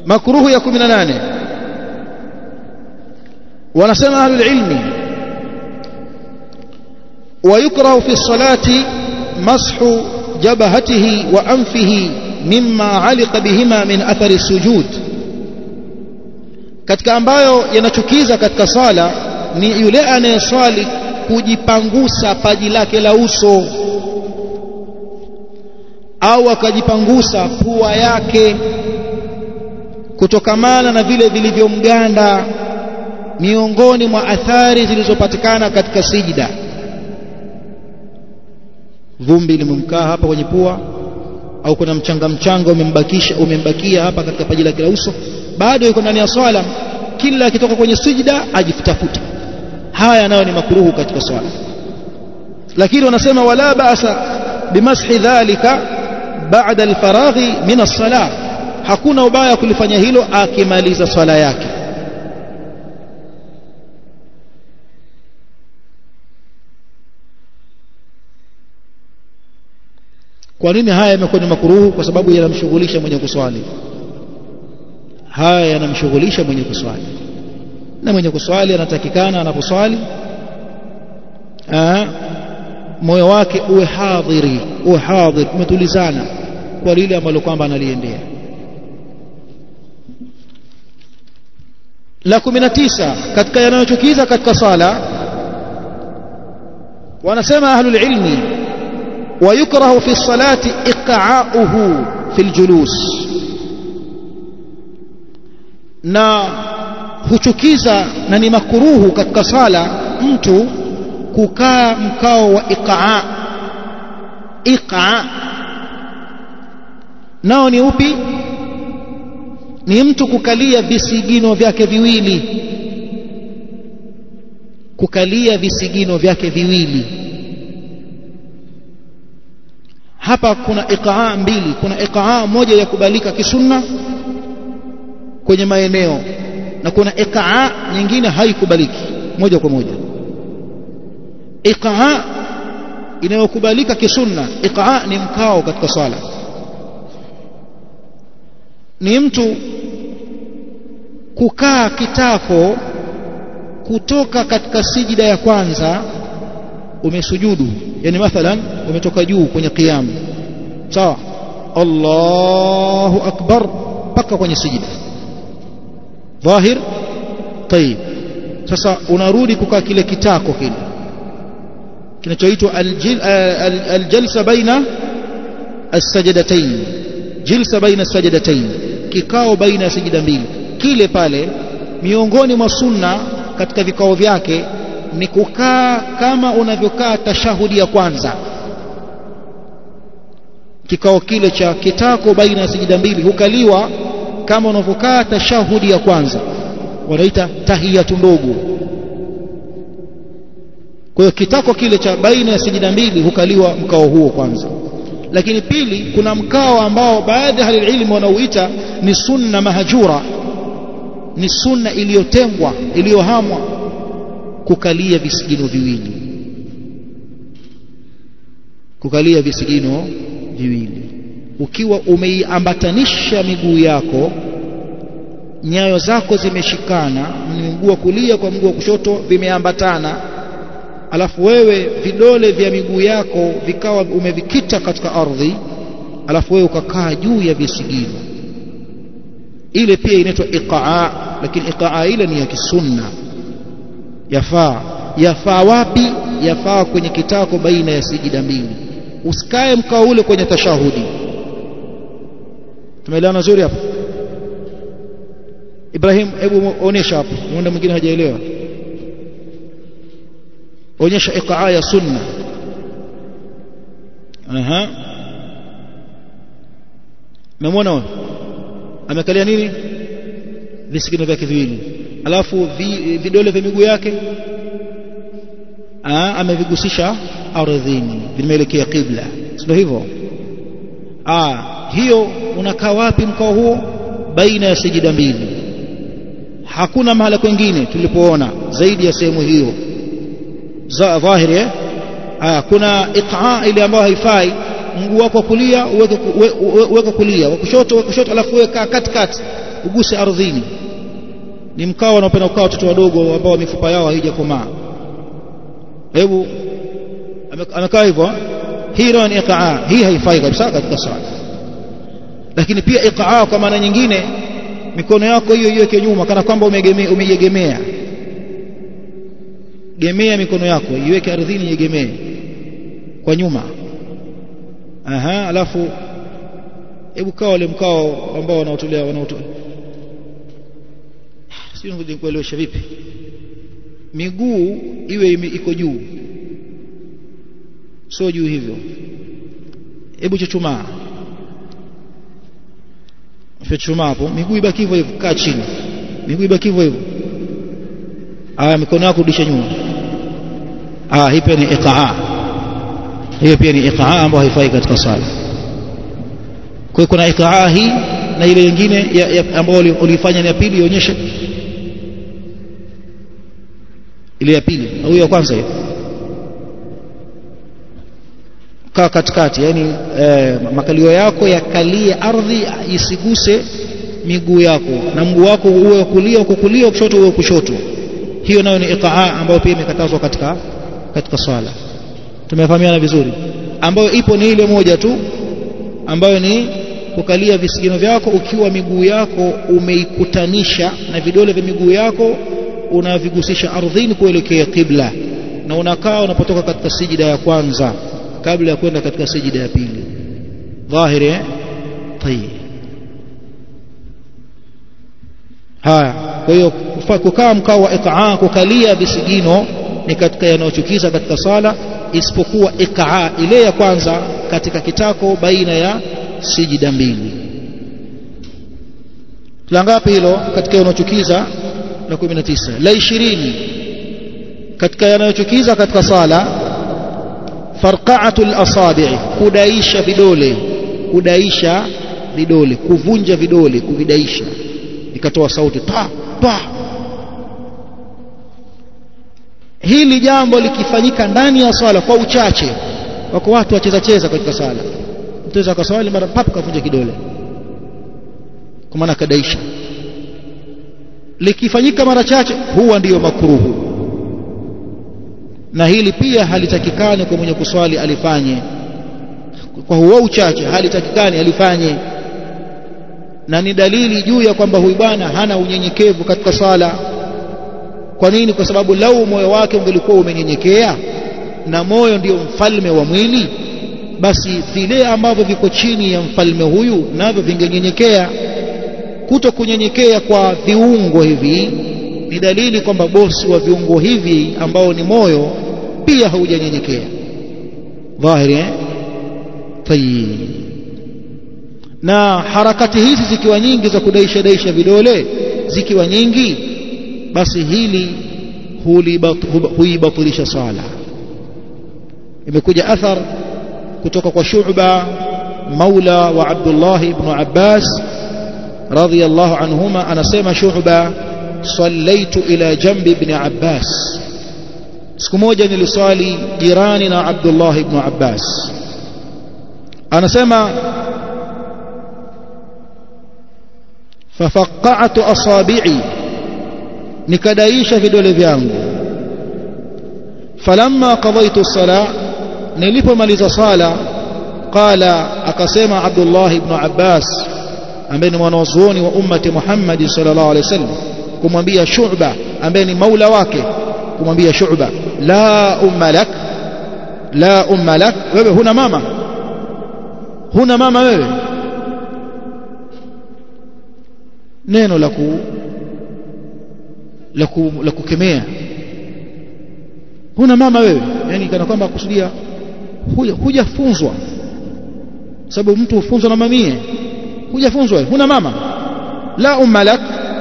makruhu ya 18 wanasema ahlul ilmi ويكره في الصلاة مسح جبهته وأنفه مما علق بهما من أثر السجود katika ambayo yanachukiza katika sala ni yule anayeswali kujipangusa paji lake la uso au akajipangusa pua yake kutokamana na vile vilivyomganda miongoni mwa athari zilizopatikana katika sijida. Vumbi limemkaa hapa kwenye pua au kuna mchanga umembakia hapa katika paji lake la uso, bado yuko ndani ya swala, kila akitoka kwenye sijida ajifutafuta. Haya nayo ni makruhu katika swala. Lakini wanasema wala ba'sa bimashi dhalika ba'da alfaraghi min as-salah, hakuna ubaya kulifanya hilo akimaliza swala yake. Kwa nini haya yamekuwa ni makruhu? Kwa sababu yanamshughulisha mwenye kuswali. Haya yanamshughulisha mwenye kuswali, na mwenye kuswali anatakikana anaposwali moyo wake uwe hadhir, umetulizana kwa lile ambalo kwamba analiendea. La 19 katika yanayochukiza katika sala wanasema ahlul ilmi ويكره في الصلاة إقعاؤه في الجلوس, na huchukiza na ni makruhu katika sala mtu kukaa mkao wa iqa. Nao ni upi? Ni mtu kukalia visigino vyake viwili, kukalia visigino vyake viwili. Hapa kuna iqaa mbili. Kuna iqaa moja ya kubalika kisunna kwenye maeneo, na kuna iqaa nyingine haikubaliki moja kwa moja. Iqaa inayokubalika kisunna, iqaa ni mkao katika sala, ni mtu kukaa kitako kutoka katika sijida ya kwanza umesujudu, yani mathalan umetoka juu kwenye qiyam, sawa, Allahu akbar paka kwenye sijida dhahir. Tayib, sasa unarudi kukaa kile kitako kile kinachoitwa aljalsa baina as-sajdatayn, jilsa baina as-sajdatayn, kikao baina ya sijida mbili. Kile pale miongoni mwa sunna katika vikao vyake ni kukaa kama unavyokaa tashahudi ya kwanza. Kikao kile cha kitako baina ya sijida mbili hukaliwa kama unavyokaa tashahudi ya kwanza, wanaita tahiyatu ndogo. Kwa hiyo kitako kile cha baina ya sijida mbili hukaliwa mkao huo kwanza. Lakini pili, kuna mkao ambao baadhi ya ilmu wanauita ni sunna mahjura, ni sunna iliyotengwa, iliyohamwa, kukalia visigino viwili, kukalia visigino viwili ukiwa umeiambatanisha miguu yako, nyayo zako zimeshikana, mguu wa kulia kwa mguu wa kushoto vimeambatana, alafu wewe vidole vya miguu yako vikawa umevikita katika ardhi, alafu wewe ukakaa juu ya visigino. Ile pia inaitwa iqaa, lakini iqaa ile ni ya kisunna. Yafaa wapi? Yafaa kwenye kitako baina ya sijida mbili. Usikae mkao ule kwenye tashahudi. Tumeelewana nzuri hapo? Ibrahim, hebu onyesha hapo, muone mwingine hajaelewa. Onyesha iqaa ya sunna. Memwona amekalia nini? Visigino vyake viwili, alafu vidole vya miguu yake amevigusisha ardhini, vimeelekea qibla, sio hivyo? Hiyo unakaa wapi mkao huo? Baina ya sijida mbili. Hakuna mahala kwingine tulipoona zaidi ya sehemu hiyo dhahiri. Kuna iqaa ile ambayo haifai. Mguu wako kulia uweke kulia, wa kushoto, alafu weka katikati, uguse ardhini. Ni mkao wanaopenda kukaa watoto wadogo ambao mifupa yao haijakomaa. Hebu amekaa hivyo, hii ni iqaa, hii haifai kabisa katika swala. Lakini pia iqaa kwa maana nyingine, mikono yako hiyo iweke nyuma kana kwamba umeiegemea. Gemea mikono yako, iweke ardhini, iegemee kwa nyuma. Alafu hebu kaa wale mkao ambao wanaotolea sio ngoja kuelewesha vipi. Miguu iwe iko juu, sio juu hivyo. Hebu chuchumaa, chuchumaa hapo, miguu ibaki hivyo hivyo, kaa chini, miguu ibaki hivyo hivyo. Mikono yako rudisha nyuma. Hii pia ni iqaa. Hiyo pia ni iqaa ambayo haifai katika sala. Kwa hiyo kuna iqaa hii na ile nyingine ambayo ulifanya ni ya pili, ionyeshe ile ya pili au ya kwanza hiyo. Kaa katikati, yani makalio yako yakalie ardhi, isiguse miguu yako, na mguu wako uwe kulia uko kulia, kushoto uwe kushoto. Hiyo nayo ni iqaa ambayo pia imekatazwa katika swala. Tumefahamiana vizuri? Ambayo ipo ni ile moja tu, ambayo ni kukalia visigino vyako ukiwa miguu yako umeikutanisha na vidole vya miguu yako unavigusisha ardhini kuelekea qibla, na unakaa unapotoka katika sijida ya kwanza kabla ya kwenda katika sijida ya pili. Dhahiri? Tayeb. Kwa hiyo kukaa mkao wa iqaa, kukalia visigino, ni katika yanayochukiza katika sala, isipokuwa iqaa ile ya kwanza katika kitako baina ya sijida mbili. La ngapi hilo katika yanayochukiza? La 19. La 20 katika yanayochukiza katika sala, farqa'atul asabi', kudaisha vidole, kuvunja vidole, kuvidaisha ikatoa sauti ta ta. Hili jambo likifanyika ndani ya swala kwa uchache, wako watu wacheza katika sala, mtu akaswali mara papo kavunja kidole, kwa maana kadaisha. Likifanyika mara chache, huwa ndiyo makruhu, na hili pia halitakikani kwa mwenye kuswali alifanye. Kwa huo uchache halitakikani alifanye, na ni dalili juu ya kwamba huyu bwana hana unyenyekevu katika sala. Kwa nini? Kwa sababu lau moyo wake ungelikuwa umenyenyekea, na moyo ndio mfalme wa mwili, basi vile ambavyo viko chini ya mfalme huyu navyo vingenyenyekea. Kuto kunyenyekea kwa viungo hivi ni dalili kwamba bosi wa viungo hivi ambao ni moyo pia haujanyenyekea. Dhahiri? Tayeb. Na harakati hizi zikiwa nyingi za kudaisha vidole zikiwa nyingi, basi hili huibatilisha sala. Imekuja athar kutoka kwa Shu'ba maula wa Abdullah ibn Abbas radhiyallahu anhuma, anasema Shu'ba, sallaitu ila jambi ibn Abbas, siku moja niliswali jirani na Abdullah ibn Abbas. Anasema fafaqa'tu asabi'i, nikadaisha vidole vyangu. Falamma qadaytu as-salah, nilipomaliza sala, qala, akasema Abdullah ibn Abbas ambaye ni mwanazuoni wa ummati Muhammad sallallahu alaihi wasallam, kumwambia Shu'ba ambaye ni maula wake, kumwambia Shu'ba, la umma lak, wewe huna mama wewe. Neno la kukemea, huna mama wewe, yani kana kwamba kusudia hujafunzwa, sababu mtu hufunzwa na mamie, hujafunzwa wewe, huna mama. La umma lak,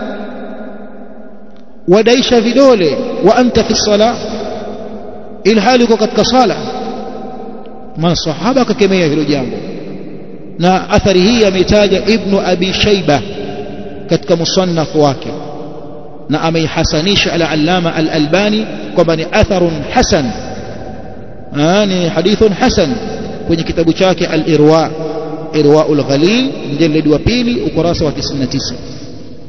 wadaisha vidole wa anta fi sala, ilhali uko katika sala. Maana sahaba akakemea hilo jambo, na athari hii ametaja Ibn Abi Shayba katika musannaf wake, na ameihasanisha al-Allama al-Albani kwamba ni atharun hasan, ni hadithun hasan, kwenye kitabu chake al-Irwaul Ghalil mjaladi wa 2 ukurasa wa 99.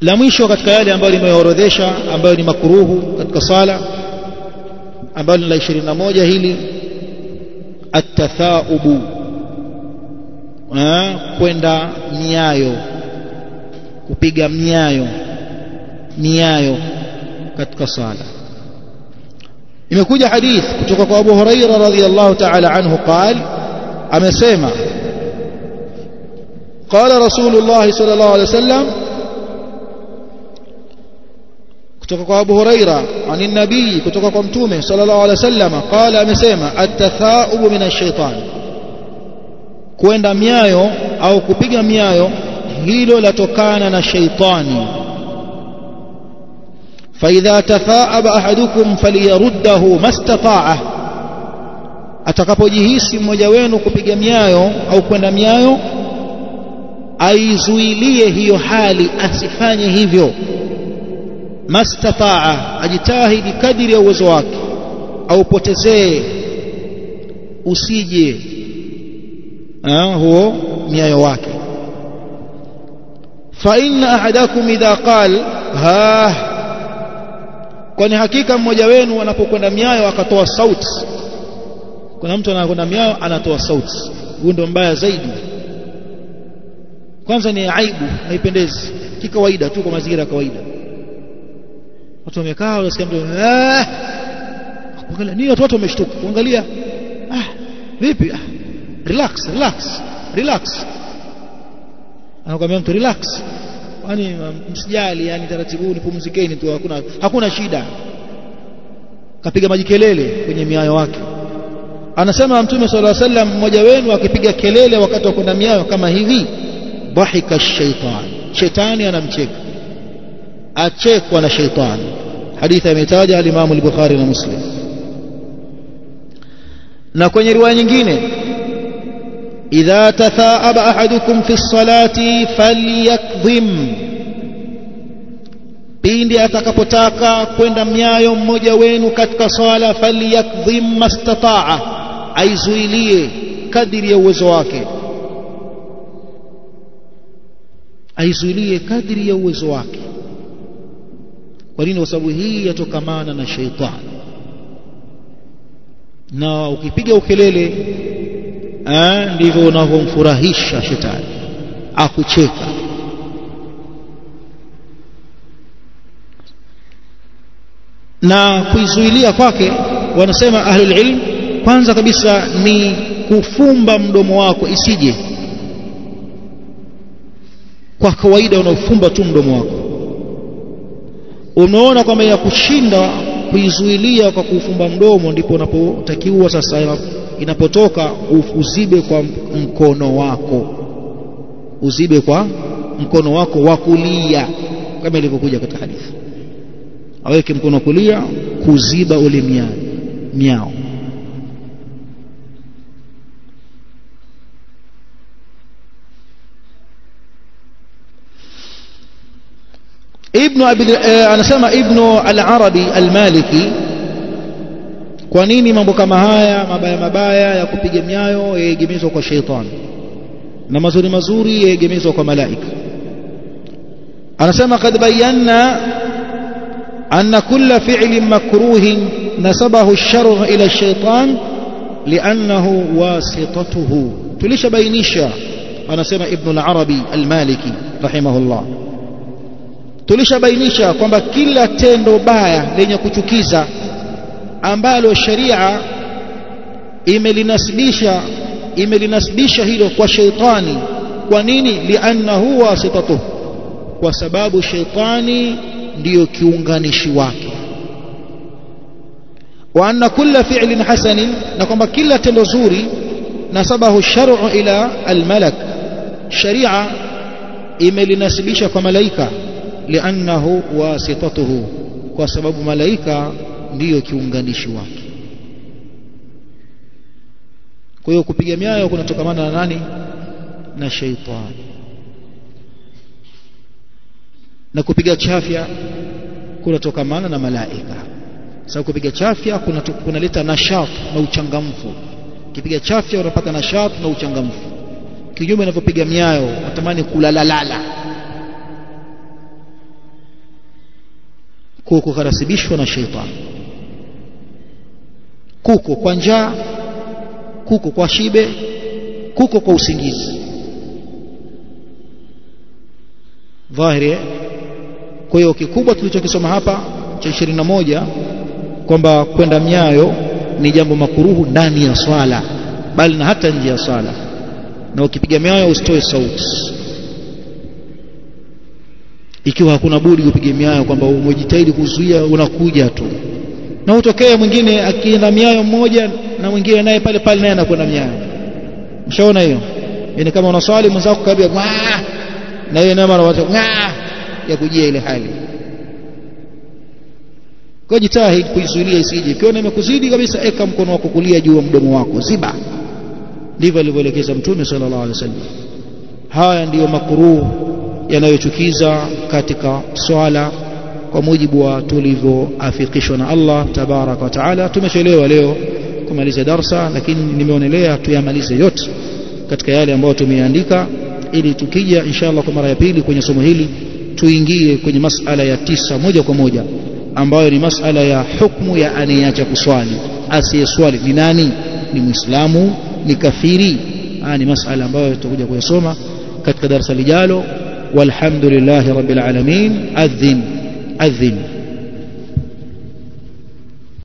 la mwisho katika yale ambayo nimeorodhesha ambayo ni makruhu katika sala ambayo ni la 21 hili at-tathaubu, kwenda miayo, kupiga miayo katika sala. imekuja hadith kutoka kwa Abu Huraira radhiyallahu ta'ala anhu قال amesema قال رسول الله صلى الله عليه وسلم kutoka kwa Abu Huraira ani nabii kutoka kwa mtume sallallahu alaihi wasallam قال amesema at-tathaubu minash shaitan, kwenda miayo au kupiga miayo hilo latokana na shaitani. فإذا تثاءب أحدكم فليرده ما استطاع, atakapojihisi mmoja wenu kupiga miayo au kwenda miayo aizuilie hiyo hali, asifanye hivyo. Mastataa, ajitahidi kadiri ya uwezo wake, au potezee usije huo miayo wake. Fa inna ahadakum idha qal ha, kwani hakika mmoja wenu anapokwenda miayo akatoa sauti. Kuna mtu anakwenda miayo anatoa sauti, huyo ndo mbaya zaidi. Kwanza ni aibu, haipendezi kikawaida tu, kwa mazingira ya kawaida. Watu wamekaa wanasikia mtu angalia nini, watu wameshtuka kuangalia, vipi, relax, anakuambia mtu relax, yani msijali, yani taratibu, nipumzikeni tu, hakuna shida. Kapiga maji kelele kwenye miayo wake. Anasema Mtume sallallahu alaihi wasallam, mmoja wenu akipiga kelele wakati wa kwenda miayo kama hivi, dhahika ash-shaytan, shetani anamcheka, achekwa na shetani. Hadithi imetaja al-Imam al-Bukhari na Muslim. Na kwenye riwaya nyingine, idha tathaaba ahadukum fi as-salati falyakdhim, pindi atakapotaka kwenda miayo mmoja wenu katika swala, falyakdhim mastataa, aizuilie kadiri ya uwezo wake, aizuilie kadiri ya uwezo wake. Kwa nini? Kwa sababu hii yatokamana na shaitani, na ukipiga ukelele ndivyo unavyomfurahisha shetani, akucheka. Na kuizuilia kwake, wanasema ahlul ilm, kwanza kabisa ni kufumba mdomo wako isije. Kwa kawaida unafumba tu mdomo wako, unaona kwamba ya kushinda kuizuilia kwa kufumba mdomo, ndipo unapotakiwa sasa inapotoka uzibe kwa mkono wako, uzibe kwa mkono wako wa kulia, kama ilivyokuja katika hadithi. Aweke mkono wa kulia kuziba ule miao. Anasema Ibn al-Arabi al-Maliki, kwa nini mambo kama haya mabaya ya kupiga miayo yaegemezwa kwa shaitani na mazuri yaegemezwa kwa malaika? Anasema qad bayyana anna kulla fi'lin makruhin nasabahu ash-shar'u ila ash-shaytan li'annahu wasitatuhu. Tulishabainisha, anasema Ibn al-Arabi al-Maliki rahimahullah, tulishabainisha kwamba kila tendo baya lenye kuchukiza ambalo sharia imelinasibisha hilo kwa shaitani. Kwa nini? li'annahu wasitatuhu, kwa sababu shaitani ndiyo kiunganishi wake. Wa anna kulla fi'lin hasanin, na kwamba kila tendo zuri nasabahu shar'u ila al-malak, sharia imelinasibisha kwa malaika, li'annahu wasitatuhu, kwa sababu malaika ndiyo kiunganishi wake. Kwa hiyo kupiga miayo kunatokamana na nani? Na shaitani. Na kupiga chafya kunatokamana na malaika. Sababu kupiga chafya kunaleta nashat na uchangamfu. Kipiga chafya unapata nashat na uchangamfu. Kinyume unavyopiga miayo unatamani kulalalala. kukarasibishwa na shaitani. Kuko kwa njaa, kuko kwa shibe, kuko kwa usingizi. Dhahiri. Kwa hiyo kikubwa tulichokisoma hapa cha 21 kwamba kwenda mnyayo ni jambo makuruhu ndani ya swala, bali na hata nje ya swala. Na ukipiga mnyayo usitoe sauti, ikiwa hakuna budi upige mnyayo, kwamba umejitahidi kuzuia, unakuja tu. Na utokea mwingine akienda mnyayo mmoja na mwingine naye pale pale naye anakwenda mnyayo. Mshaona hiyo? Yaani kama unaswali mwenzako kabla na yeye naye anawaza ya kujia ile hali. Kwa jitahidi kuizuilia isije. Ukiona imekuzidi kabisa, eka mkono wako kulia juu ya mdomo wako, ziba. Ndivyo alivyoelekeza Mtume sallallahu alaihi wasallam. Haya ndiyo makruh yanayochukiza katika swala kwa mujibu wa tulivyoafikishwa na Allah tabaraka wa taala. Tumechelewa leo kumaliza darasa, lakini nimeonelea tuyamalize yote katika yale ambayo tumeandika, ili tukija inshallah kwa mara ya pili kwenye somo hili tuingie kwenye masala ya 9 moja kwa moja, ambayo ni masala ya hukumu ya aniacha kuswali. Asiyeswali ni nani? Ni Muislamu? Ni kafiri? Ni masala ambayo tutakuja kuyasoma katika darasa lijalo. Walhamdulillahi rabbil alamin. Adhin